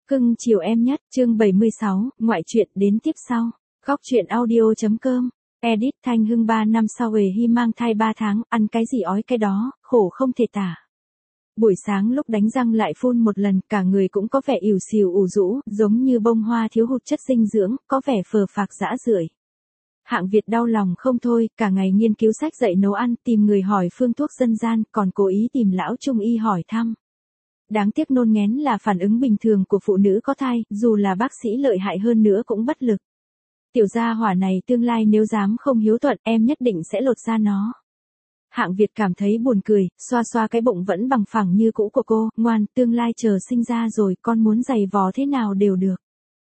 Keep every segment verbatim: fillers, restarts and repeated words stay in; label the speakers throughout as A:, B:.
A: Cưng chiều em nhất, chương bảy mươi sáu, ngoại truyện đến tiếp sau. Góc truyện audio.com. Edit Thanh Hưng ba năm sau Hề Hy mang thai ba tháng, ăn cái gì ói cái đó, khổ không thể tả. Buổi sáng lúc đánh răng lại phun một lần, cả người cũng có vẻ ỉu xìu ủ rũ, giống như bông hoa thiếu hụt chất dinh dưỡng, có vẻ phờ phạc rã rưởi. Hạng Việt đau lòng không thôi, cả ngày nghiên cứu sách dạy nấu ăn, tìm người hỏi phương thuốc dân gian, còn cố ý tìm lão trung y hỏi thăm. Đáng tiếc nôn nghén là phản ứng bình thường của phụ nữ có thai, dù là bác sĩ lợi hại hơn nữa cũng bất lực. Tiểu gia hỏa này tương lai nếu dám không hiếu thuận, em nhất định sẽ lột da nó. Hạng Việt cảm thấy buồn cười, xoa xoa cái bụng vẫn bằng phẳng như cũ của cô, ngoan, tương lai chờ sinh ra rồi, con muốn giày vò thế nào đều được.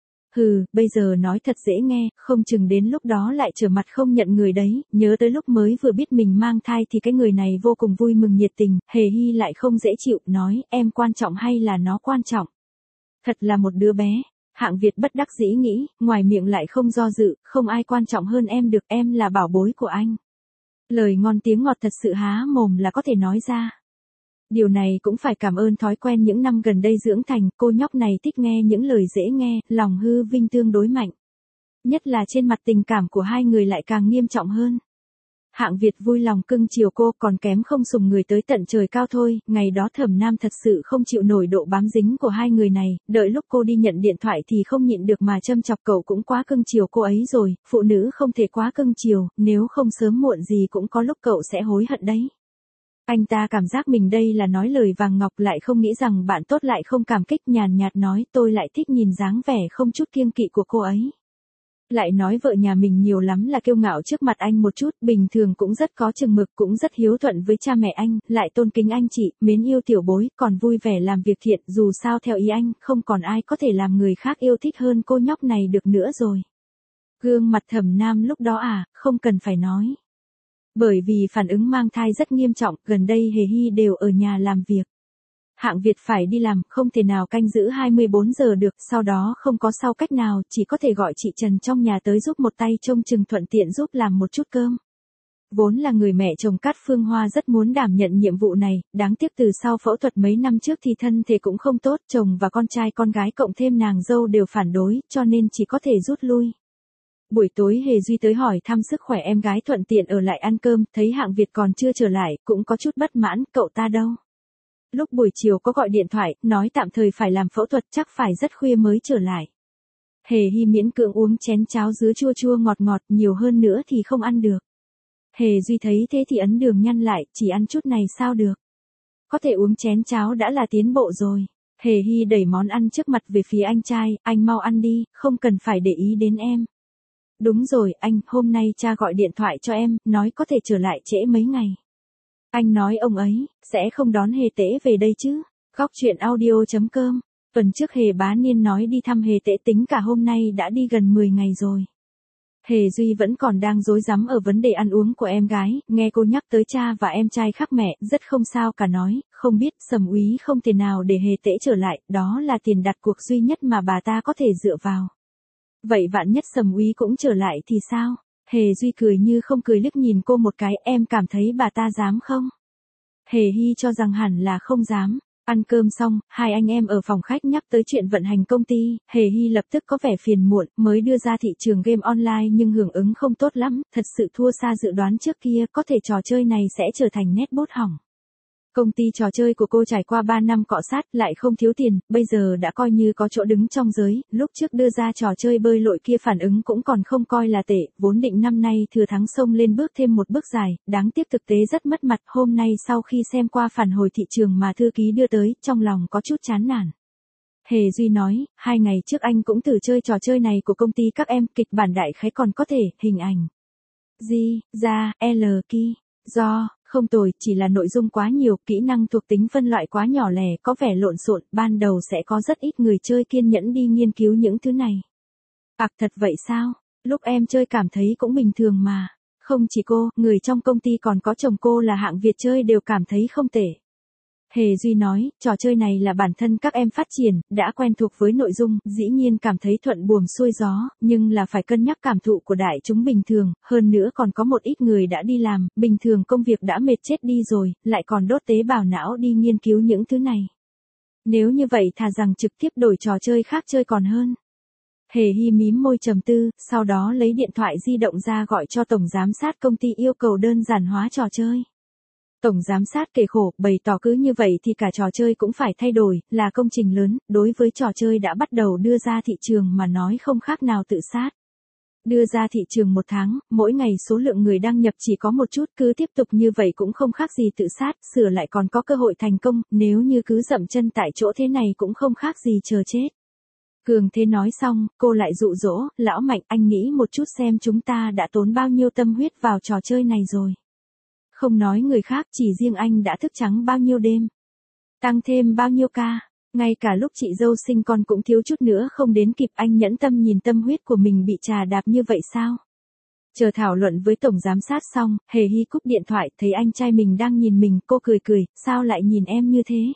A: Hừ, bây giờ nói thật dễ nghe, không chừng đến lúc đó lại trở mặt không nhận người đấy, nhớ tới lúc mới vừa biết mình mang thai thì cái người này vô cùng vui mừng nhiệt tình, Hề Hy lại không dễ chịu, nói, em quan trọng hay là nó quan trọng? Thật là một đứa bé. Hạng Việt bất đắc dĩ nghĩ, ngoài miệng lại không do dự, không ai quan trọng hơn em được, em là bảo bối của anh. Lời ngon tiếng ngọt thật sự há mồm là có thể nói ra. Điều này cũng phải cảm ơn thói quen những năm gần đây dưỡng thành, cô nhóc này thích nghe những lời dễ nghe, lòng hư vinh tương đối mạnh. Nhất là trên mặt tình cảm của hai người lại càng nghiêm trọng hơn. Hạng Việt vui lòng cưng chiều cô, còn kém không sùng người tới tận trời cao thôi, ngày đó Thẩm Nam thật sự không chịu nổi độ bám dính của hai người này, đợi lúc cô đi nhận điện thoại thì không nhịn được mà châm chọc cậu cũng quá cưng chiều cô ấy rồi, phụ nữ không thể quá cưng chiều, nếu không sớm muộn gì cũng có lúc cậu sẽ hối hận đấy. Anh ta cảm giác mình đây là nói lời vàng ngọc, lại không nghĩ rằng bạn tốt lại không cảm kích, nhàn nhạt nói, tôi lại thích nhìn dáng vẻ không chút kiêng kỵ của cô ấy. Lại nói vợ nhà mình nhiều lắm là kiêu ngạo trước mặt anh một chút, bình thường cũng rất có chừng mực, cũng rất hiếu thuận với cha mẹ anh, lại tôn kính anh chị, mến yêu tiểu bối, còn vui vẻ làm việc thiện, dù sao theo ý anh, không còn ai có thể làm người khác yêu thích hơn cô nhóc này được nữa rồi. Gương mặt Thẩm Nam lúc đó à, không cần phải nói. Bởi vì phản ứng mang thai rất nghiêm trọng, gần đây Hề Hy đều ở nhà làm việc. Hạng Việt phải đi làm, không thể nào canh giữ hai mươi bốn giờ được, sau đó không có sau cách nào, chỉ có thể gọi chị Trần trong nhà tới giúp một tay trông chừng, thuận tiện giúp làm một chút cơm. Vốn là người mẹ chồng Cát Phương Hoa rất muốn đảm nhận nhiệm vụ này, đáng tiếc từ sau phẫu thuật mấy năm trước thì thân thể cũng không tốt, chồng và con trai con gái cộng thêm nàng dâu đều phản đối, cho nên chỉ có thể rút lui. Buổi tối Hề Duy tới hỏi thăm sức khỏe em gái, thuận tiện ở lại ăn cơm, thấy Hạng Việt còn chưa trở lại, cũng có chút bất mãn, cậu ta đâu? Lúc buổi chiều có gọi điện thoại, nói tạm thời phải làm phẫu thuật, chắc phải rất khuya mới trở lại. Hề Hy miễn cưỡng uống chén cháo dứa chua chua ngọt ngọt, nhiều hơn nữa thì không ăn được. Hề Duy thấy thế thì ấn đường nhăn lại, chỉ ăn chút này sao được? Có thể uống chén cháo đã là tiến bộ rồi. Hề Hy đẩy món ăn trước mặt về phía anh trai, anh mau ăn đi, không cần phải để ý đến em. Đúng rồi, anh, hôm nay cha gọi điện thoại cho em, nói có thể trở lại trễ mấy ngày. Anh nói ông ấy, sẽ không đón Hề Tễ về đây chứ. Góc truyện audio.com. Tuần trước Hề Bá Niên nói đi thăm Hề Tễ, tính cả hôm nay đã đi gần mười ngày rồi. Hề Duy vẫn còn đang rối rắm ở vấn đề ăn uống của em gái, nghe cô nhắc tới cha và em trai khác mẹ, rất không sao cả, nói, không biết, Sầm úy không thể nào để Hề Tễ trở lại, đó là tiền đặt cuộc duy nhất mà bà ta có thể dựa vào. Vậy vạn nhất Sầm úy cũng trở lại thì sao? Hề Duy cười như không cười liếc nhìn cô một cái, em cảm thấy bà ta dám không? Hề Hy cho rằng hẳn là không dám. Ăn cơm xong, hai anh em ở phòng khách nhắc tới chuyện vận hành công ty, Hề Hy lập tức có vẻ phiền muộn, mới đưa ra thị trường game online nhưng hưởng ứng không tốt lắm, thật sự thua xa dự đoán trước kia, có thể trò chơi này sẽ trở thành netbot hỏng. Công ty trò chơi của cô trải qua ba năm cọ sát, lại không thiếu tiền, bây giờ đã coi như có chỗ đứng trong giới, lúc trước đưa ra trò chơi bơi lội kia phản ứng cũng còn không coi là tệ, vốn định năm nay thừa thắng xông lên bước thêm một bước dài, đáng tiếc thực tế rất mất mặt, hôm nay sau khi xem qua phản hồi thị trường mà thư ký đưa tới, trong lòng có chút chán nản. Hề Duy nói, hai ngày trước anh cũng thử chơi trò chơi này của công ty các em, kịch bản đại khái còn có thể, hình ảnh. Di, ra, L, Ki, do. Không tồi, chỉ là nội dung quá nhiều, kỹ năng thuộc tính phân loại quá nhỏ lẻ, có vẻ lộn xộn, ban đầu sẽ có rất ít người chơi kiên nhẫn đi nghiên cứu những thứ này. Ặc thật vậy sao? Lúc em chơi cảm thấy cũng bình thường mà. Không chỉ cô, người trong công ty còn có chồng cô là Hạng Việt chơi đều cảm thấy không tệ. Hề Duy nói, trò chơi này là bản thân các em phát triển, đã quen thuộc với nội dung, dĩ nhiên cảm thấy thuận buồm xuôi gió, nhưng là phải cân nhắc cảm thụ của đại chúng bình thường, hơn nữa còn có một ít người đã đi làm, bình thường công việc đã mệt chết đi rồi, lại còn đốt tế bào não đi nghiên cứu những thứ này. Nếu như vậy thà rằng trực tiếp đổi trò chơi khác chơi còn hơn. Hề Hy mím môi trầm tư, sau đó lấy điện thoại di động ra gọi cho tổng giám sát công ty yêu cầu đơn giản hóa trò chơi. Tổng giám sát kể khổ, bày tỏ cứ như vậy thì cả trò chơi cũng phải thay đổi, là công trình lớn, đối với trò chơi đã bắt đầu đưa ra thị trường mà nói không khác nào tự sát. Đưa ra thị trường một tháng, mỗi ngày số lượng người đăng nhập chỉ có một chút, cứ tiếp tục như vậy cũng không khác gì tự sát, sửa lại còn có cơ hội thành công, nếu như cứ dậm chân tại chỗ thế này cũng không khác gì chờ chết. Cường thế nói xong, cô lại dụ dỗ, lão Mạnh, anh nghĩ một chút xem chúng ta đã tốn bao nhiêu tâm huyết vào trò chơi này rồi. Không nói người khác, chỉ riêng anh đã thức trắng bao nhiêu đêm. Tăng thêm bao nhiêu ca, ngay cả lúc chị dâu sinh con cũng thiếu chút nữa không đến kịp, anh nhẫn tâm nhìn tâm huyết của mình bị trà đạp như vậy sao? Chờ thảo luận với tổng giám sát xong, Hề Hy cúp điện thoại, thấy anh trai mình đang nhìn mình, cô cười cười, sao lại nhìn em như thế?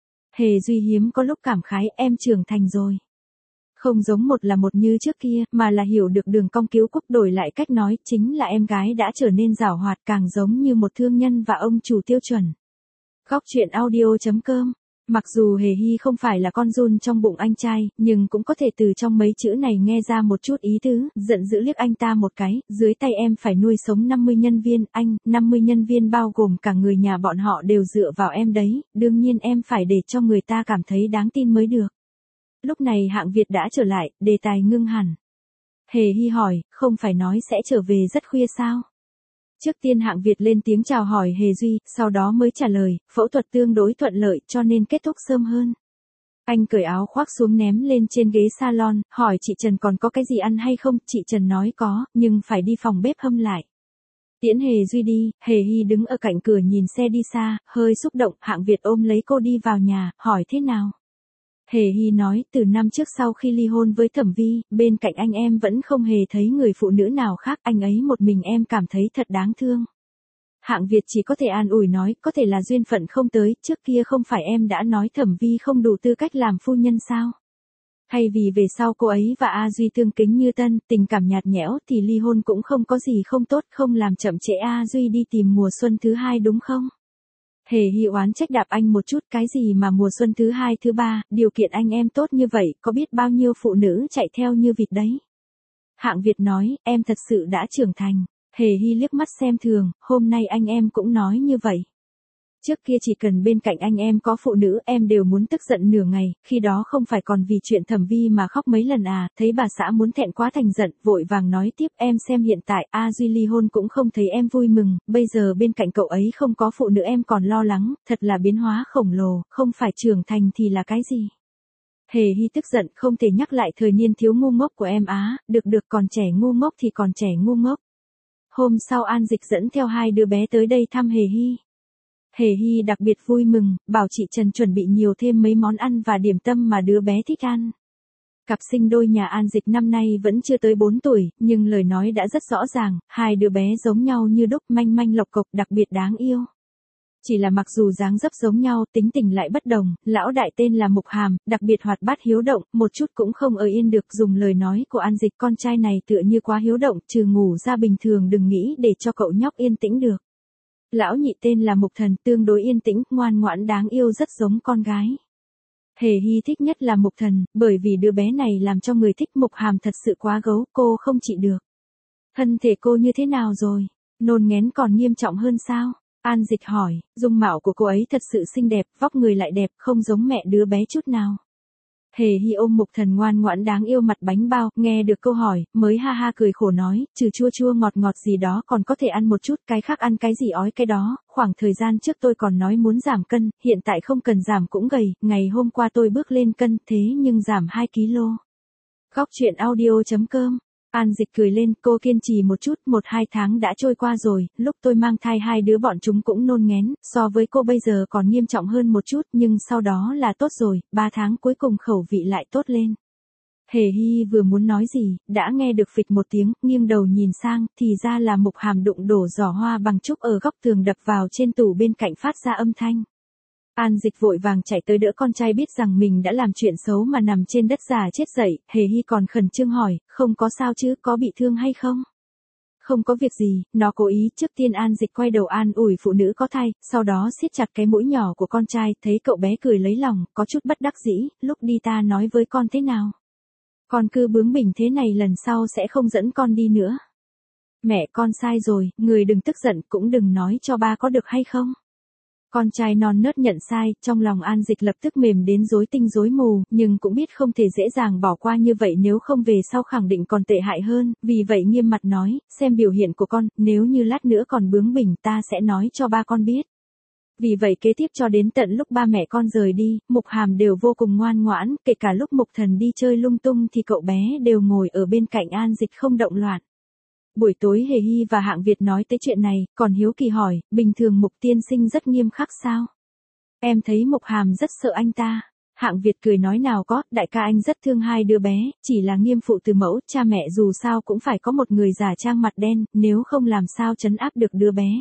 A: Hề Duy hiếm có lúc cảm khái, em trưởng thành rồi. Không giống một là một như trước kia, mà là hiểu được đường cong cứu quốc, đổi lại cách nói, chính là em gái đã trở nên giảo hoạt, càng giống như một thương nhân và ông chủ tiêu chuẩn. Góc truyện audio chấm com. Mặc dù Hề Hy không phải là con giun trong bụng anh trai, nhưng cũng có thể từ trong mấy chữ này nghe ra một chút ý tứ, giận dữ liếc anh ta một cái, dưới tay em phải nuôi sống năm mươi nhân viên, anh, năm mươi nhân viên bao gồm cả người nhà bọn họ đều dựa vào em đấy, đương nhiên em phải để cho người ta cảm thấy đáng tin mới được. Lúc này Hạng Việt đã trở lại, đề tài ngưng hẳn. Hề Hy hỏi, không phải nói sẽ trở về rất khuya sao? Trước tiên Hạng Việt lên tiếng chào hỏi Hề Duy, sau đó mới trả lời, phẫu thuật tương đối thuận lợi cho nên kết thúc sớm hơn. Anh cởi áo khoác xuống ném lên trên ghế salon, hỏi chị Trần còn có cái gì ăn hay không, chị Trần nói có, nhưng phải đi phòng bếp hâm lại. Tiễn Hề Duy đi, Hề Hy đứng ở cạnh cửa nhìn xe đi xa, hơi xúc động, Hạng Việt ôm lấy cô đi vào nhà, hỏi thế nào? Hề Hy nói, từ năm trước sau khi ly hôn với Thẩm Vi, bên cạnh anh em vẫn không hề thấy người phụ nữ nào khác, anh ấy một mình em cảm thấy thật đáng thương. Hạng Việt chỉ có thể an ủi nói, có thể là duyên phận không tới, trước kia không phải em đã nói Thẩm Vi không đủ tư cách làm phu nhân sao? Hay vì về sau cô ấy và A Duy tương kính như tân, tình cảm nhạt nhẽo thì ly hôn cũng không có gì không tốt, không làm chậm trễ A Duy đi tìm mùa xuân thứ hai đúng không? Hề Hy oán trách đạp anh một chút, cái gì mà mùa xuân thứ hai thứ ba, điều kiện anh em tốt như vậy, có biết bao nhiêu phụ nữ chạy theo như vịt đấy. Hạng Việt nói, em thật sự đã trưởng thành. Hề Hy liếc mắt xem thường, hôm nay anh em cũng nói như vậy. Trước kia chỉ cần bên cạnh anh em có phụ nữ em đều muốn tức giận nửa ngày, khi đó không phải còn vì chuyện Thẩm Vi mà khóc mấy lần à, thấy bà xã muốn thẹn quá thành giận, vội vàng nói tiếp em xem hiện tại A Duy ly hôn cũng không thấy em vui mừng, bây giờ bên cạnh cậu ấy không có phụ nữ em còn lo lắng, thật là biến hóa khổng lồ, không phải trưởng thành thì là cái gì. Hề Hy tức giận không thể nhắc lại thời niên thiếu ngu ngốc của em á, được được còn trẻ ngu ngốc thì còn trẻ ngu ngốc. Hôm sau An Dịch dẫn theo hai đứa bé tới đây thăm Hề Hy. Hề Hy đặc biệt vui mừng, bảo chị Trần chuẩn bị nhiều thêm mấy món ăn và điểm tâm mà đứa bé thích ăn. Cặp sinh đôi nhà An Dịch năm nay vẫn chưa tới bốn tuổi, nhưng lời nói đã rất rõ ràng, hai đứa bé giống nhau như đúc, manh manh lộc cộc, đặc biệt đáng yêu. Chỉ là mặc dù dáng dấp giống nhau, tính tình lại bất đồng, lão đại tên là Mục Hàm, đặc biệt hoạt bát hiếu động, một chút cũng không ở yên được, dùng lời nói của An Dịch, con trai này tựa như quá hiếu động, trừ ngủ ra bình thường đừng nghĩ để cho cậu nhóc yên tĩnh được. Lão nhị tên là Mục Thần, tương đối yên tĩnh, ngoan ngoãn đáng yêu rất giống con gái. Hề Hy thích nhất là Mục Thần, bởi vì đứa bé này làm cho người thích. Mục Hàm thật sự quá gấu, cô không chịu được. Thân thể cô như thế nào rồi? Nôn nghén còn nghiêm trọng hơn sao? An Dịch hỏi, dung mạo của cô ấy thật sự xinh đẹp, vóc người lại đẹp, không giống mẹ đứa bé chút nào. Hề Hy ôm Mục Thần ngoan ngoãn đáng yêu mặt bánh bao, nghe được câu hỏi, mới ha ha cười khổ nói, trừ chua chua ngọt ngọt gì đó còn có thể ăn một chút, cái khác ăn cái gì ói cái đó, khoảng thời gian trước tôi còn nói muốn giảm cân, hiện tại không cần giảm cũng gầy, ngày hôm qua tôi bước lên cân, thế nhưng giảm hai ki lô gam. Góc truyện audio chấm com. An Dịch cười lên, cô kiên trì một chút, một hai tháng đã trôi qua rồi, lúc tôi mang thai hai đứa bọn chúng cũng nôn nghén, so với cô bây giờ còn nghiêm trọng hơn một chút, nhưng sau đó là tốt rồi, ba tháng cuối cùng khẩu vị lại tốt lên. Hề Hy vừa muốn nói gì, đã nghe được phịch một tiếng, nghiêng đầu nhìn sang, thì ra là Mục Hàm đụng đổ giỏ hoa bằng trúc ở góc tường đập vào trên tủ bên cạnh phát ra âm thanh. An Dịch vội vàng chạy tới đỡ con trai, biết rằng mình đã làm chuyện xấu mà nằm trên đất già chết dậy, Hề Hy còn khẩn trương hỏi, không có sao chứ, có bị thương hay không? Không có việc gì, nó cố ý trước tiên An Dịch quay đầu an ủi phụ nữ có thai, sau đó siết chặt cái mũi nhỏ của con trai, thấy cậu bé cười lấy lòng, có chút bất đắc dĩ, lúc đi ta nói với con thế nào. Con cứ bướng bỉnh thế này lần sau sẽ không dẫn con đi nữa. Mẹ con sai rồi, người đừng tức giận cũng đừng nói cho ba có được hay không. Con trai non nớt nhận sai, trong lòng An Dịch lập tức mềm đến rối tinh rối mù, nhưng cũng biết không thể dễ dàng bỏ qua như vậy nếu không về sau khẳng định còn tệ hại hơn, vì vậy nghiêm mặt nói, xem biểu hiện của con, nếu như lát nữa còn bướng bỉnh ta sẽ nói cho ba con biết. Vì vậy kế tiếp cho đến tận lúc ba mẹ con rời đi, Mục Hàm đều vô cùng ngoan ngoãn, kể cả lúc Mục Thần đi chơi lung tung thì cậu bé đều ngồi ở bên cạnh An Dịch không động loạn. Buổi tối Hề Hy và Hạng Việt nói tới chuyện này, còn hiếu kỳ hỏi, bình thường Mục tiên sinh rất nghiêm khắc sao? Em thấy Mục Hàm rất sợ anh ta. Hạng Việt cười nói nào có, đại ca anh rất thương hai đứa bé, chỉ là nghiêm phụ từ mẫu, cha mẹ dù sao cũng phải có một người giả trang mặt đen, nếu không làm sao trấn áp được đứa bé.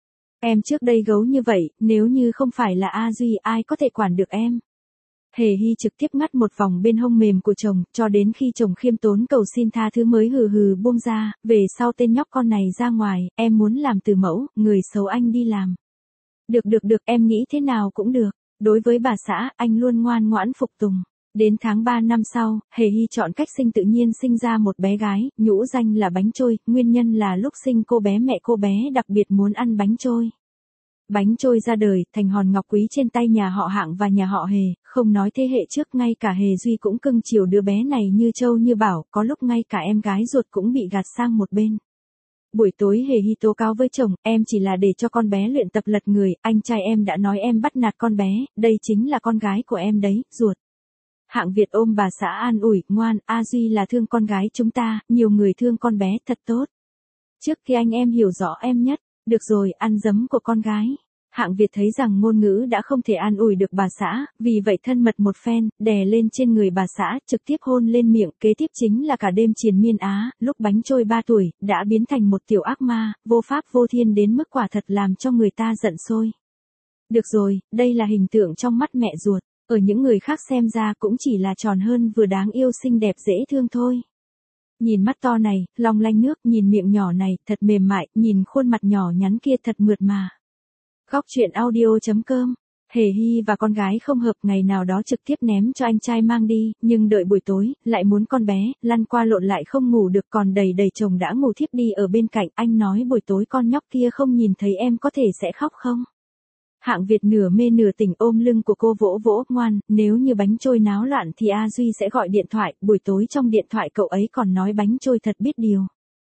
A: Em trước đây gấu như vậy, nếu như không phải là A Duy ai có thể quản được em. Hề Hy trực tiếp ngắt một vòng bên hông mềm của chồng, cho đến khi chồng khiêm tốn cầu xin tha thứ mới hừ hừ buông ra, về sau tên nhóc con này ra ngoài, em muốn làm từ mẫu, người xấu anh đi làm. Được được được, em nghĩ thế nào cũng được, đối với bà xã, anh luôn ngoan ngoãn phục tùng. Đến tháng ba năm sau, Hề Hy chọn cách sinh tự nhiên sinh ra một bé gái, nhũ danh là Bánh Trôi, nguyên nhân là lúc sinh cô bé mẹ cô bé đặc biệt muốn ăn bánh trôi. Bánh Trôi ra đời, thành hòn ngọc quý trên tay nhà họ Hạng và nhà họ Hề, không nói thế hệ trước ngay cả Hề Duy cũng cưng chiều đứa bé này như trâu như bảo, có lúc ngay cả em gái ruột cũng bị gạt sang một bên. Buổi tối Hề Hy tố cáo với chồng, em chỉ là để cho con bé luyện tập lật người, anh trai em đã nói em bắt nạt con bé, đây chính là con gái của em đấy, ruột. Hạng Việt ôm bà xã an ủi, ngoan, A Duy là thương con gái chúng ta, nhiều người thương con bé thật tốt. Trước khi anh em hiểu rõ em nhất, được rồi, ăn dấm của con gái. Hạng Việt thấy rằng ngôn ngữ đã không thể an ủi được bà xã, vì vậy thân mật một phen, đè lên trên người bà xã, trực tiếp hôn lên miệng, kế tiếp chính là cả đêm triền miên á, lúc Bánh Trôi ba tuổi, đã biến thành một tiểu ác ma, vô pháp vô thiên đến mức quả thật làm cho người ta giận sôi. Được rồi, đây là hình tượng trong mắt mẹ ruột, ở những người khác xem ra cũng chỉ là tròn hơn vừa đáng yêu xinh đẹp dễ thương thôi. Nhìn mắt to này, long lanh nước, nhìn miệng nhỏ này, thật mềm mại, nhìn khuôn mặt nhỏ nhắn kia thật mượt mà. Góc truyện audio chấm com. Hề Hy và con gái không hợp, ngày nào đó trực tiếp ném cho anh trai mang đi, nhưng đợi buổi tối, lại muốn con bé, lăn qua lộn lại không ngủ được, còn đầy đầy chồng đã ngủ thiếp đi ở bên cạnh, anh nói buổi tối con nhóc kia không nhìn thấy em có thể sẽ khóc không? Hạng Việt nửa mê nửa tỉnh ôm lưng của cô vỗ vỗ, ngoan, nếu như Bánh Trôi náo loạn thì A Duy sẽ gọi điện thoại, buổi tối trong điện thoại cậu ấy còn nói Bánh Trôi thật biết điều.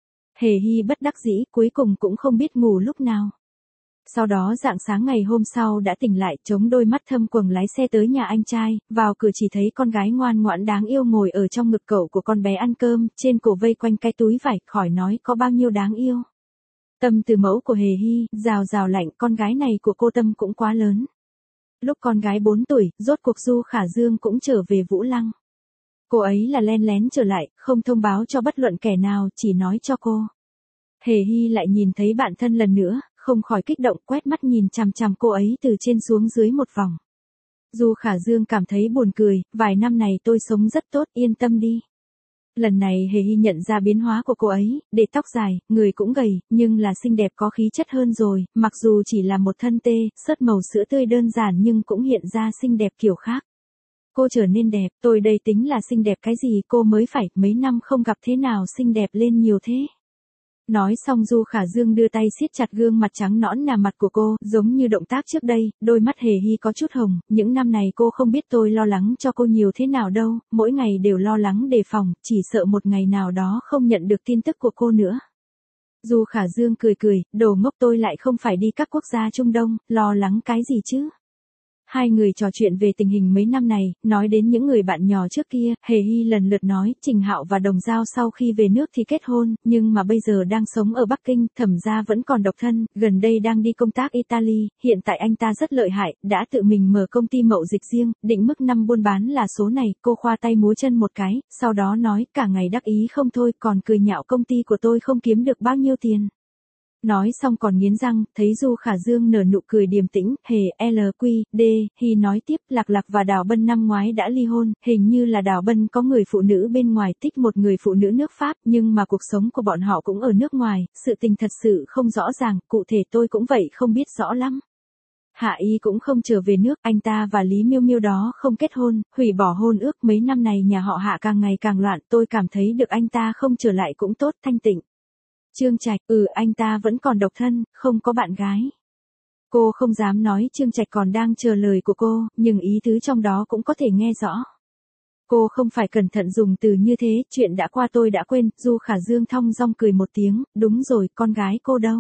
A: Hề Hy bất đắc dĩ, cuối cùng cũng không biết ngủ lúc nào. Sau đó rạng sáng ngày hôm sau đã tỉnh lại, chống đôi mắt thâm quầng lái xe tới nhà anh trai, vào cửa chỉ thấy con gái ngoan ngoãn đáng yêu ngồi ở trong ngực cậu của con bé ăn cơm, trên cổ vây quanh cái túi vải, khỏi nói có bao nhiêu đáng yêu. Tâm từ mẫu của Hề Hy, rào rào lạnh, con gái này của cô Tâm cũng quá lớn. Lúc con gái bốn tuổi, rốt cuộc Du Khả Dương cũng trở về Vũ Lăng. Cô ấy là len lén trở lại, không thông báo cho bất luận kẻ nào, chỉ nói cho cô. Hề Hy lại nhìn thấy bạn thân lần nữa, không khỏi kích động, quét mắt nhìn chằm chằm cô ấy từ trên xuống dưới một vòng. Du Khả Dương cảm thấy buồn cười, vài năm này tôi sống rất tốt, yên tâm đi. Lần này Hề Hy nhận ra biến hóa của cô ấy, để tóc dài, người cũng gầy, nhưng là xinh đẹp có khí chất hơn rồi, mặc dù chỉ là một thân tê, sớt màu sữa tươi đơn giản nhưng cũng hiện ra xinh đẹp kiểu khác. Cô trở nên đẹp, tôi đây tính là xinh đẹp cái gì, cô mới phải, mấy năm không gặp thế nào xinh đẹp lên nhiều thế. Nói xong Du Khả Dương đưa tay siết chặt gương mặt trắng nõn nà mặt của cô, giống như động tác trước đây, đôi mắt Hề Hy có chút hồng, những năm này cô không biết tôi lo lắng cho cô nhiều thế nào đâu, mỗi ngày đều lo lắng đề phòng, chỉ sợ một ngày nào đó không nhận được tin tức của cô nữa. Du Khả Dương cười cười, đồ ngốc, tôi lại không phải đi các quốc gia Trung Đông, lo lắng cái gì chứ? Hai người trò chuyện về tình hình mấy năm này, nói đến những người bạn nhỏ trước kia, Hề Hy lần lượt nói, Trình Hạo và Đồng Giao sau khi về nước thì kết hôn, nhưng mà bây giờ đang sống ở Bắc Kinh, Thẩm gia vẫn còn độc thân, gần đây đang đi công tác Italy, hiện tại anh ta rất lợi hại, đã tự mình mở công ty mậu dịch riêng, định mức năm buôn bán là số này, cô khoa tay múa chân một cái, sau đó nói, cả ngày đắc ý không thôi, còn cười nhạo công ty của tôi không kiếm được bao nhiêu tiền. Nói xong còn nghiến răng, thấy Du Khả Dương nở nụ cười điềm tĩnh, hề, L Q D, Hi nói tiếp, Lạc Lạc và Đào Bân năm ngoái đã ly hôn, hình như là Đào Bân có người phụ nữ bên ngoài, thích một người phụ nữ nước Pháp, nhưng mà cuộc sống của bọn họ cũng ở nước ngoài, sự tình thật sự không rõ ràng, cụ thể tôi cũng vậy không biết rõ lắm. Hạ Y cũng không trở về nước, anh ta và Lý Miêu Miêu đó không kết hôn, hủy bỏ hôn ước, mấy năm này nhà họ Hạ càng ngày càng loạn, tôi cảm thấy được anh ta không trở lại cũng tốt, thanh tịnh. Trương Trạch, ừ anh ta vẫn còn độc thân, không có bạn gái. Cô không dám nói Trương Trạch còn đang chờ lời của cô, nhưng ý tứ trong đó cũng có thể nghe rõ. Cô không phải cẩn thận dùng từ như thế, chuyện đã qua tôi đã quên, Du Khả Dương thong dong cười một tiếng, đúng rồi, con gái cô đâu?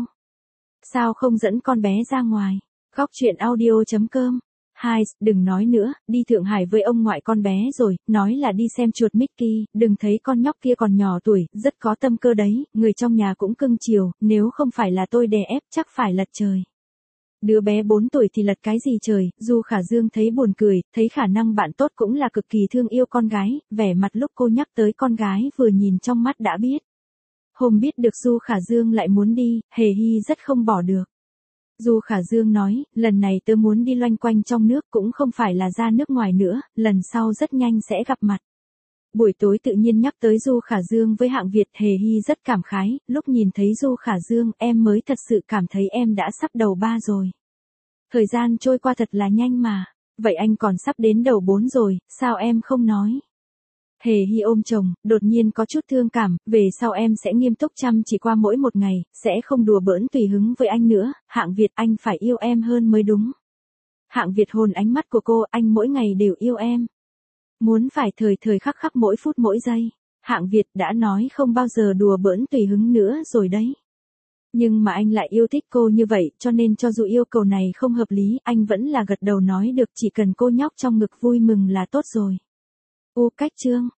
A: Sao không dẫn con bé ra ngoài? Góc chuyện audio.com. Hai, đừng nói nữa, đi Thượng Hải với ông ngoại con bé rồi, nói là đi xem chuột Mickey, đừng thấy con nhóc kia còn nhỏ tuổi, rất có tâm cơ đấy, người trong nhà cũng cưng chiều, nếu không phải là tôi đè ép chắc phải lật trời. Đứa bé bốn tuổi thì lật cái gì trời, Du Khả Dương thấy buồn cười, thấy khả năng bạn tốt cũng là cực kỳ thương yêu con gái, vẻ mặt lúc cô nhắc tới con gái vừa nhìn trong mắt đã biết. Hôm biết được Du Khả Dương lại muốn đi, Hề Hy rất không bỏ được. Du Khả Dương nói, lần này tớ muốn đi loanh quanh trong nước cũng không phải là ra nước ngoài nữa, lần sau rất nhanh sẽ gặp mặt. Buổi tối tự nhiên nhắc tới Du Khả Dương với Hạng Việt, Hề Hy rất cảm khái, lúc nhìn thấy Du Khả Dương em mới thật sự cảm thấy em đã sắp đầu ba rồi. Thời gian trôi qua thật là nhanh mà, vậy anh còn sắp đến đầu bốn rồi, sao em không nói? Hề Hy ôm chồng, đột nhiên có chút thương cảm, về sau em sẽ nghiêm túc chăm chỉ qua mỗi một ngày, sẽ không đùa bỡn tùy hứng với anh nữa, Hạng Việt anh phải yêu em hơn mới đúng. Hạng Việt hồn ánh mắt của cô, anh mỗi ngày đều yêu em. Muốn phải thời thời khắc khắc mỗi phút mỗi giây. Hạng Việt đã nói không bao giờ đùa bỡn tùy hứng nữa rồi đấy. Nhưng mà anh lại yêu thích cô như vậy, cho nên cho dù yêu cầu này không hợp lý, anh vẫn là gật đầu nói được, chỉ cần cô nhóc trong ngực vui mừng là tốt rồi. U cách chương.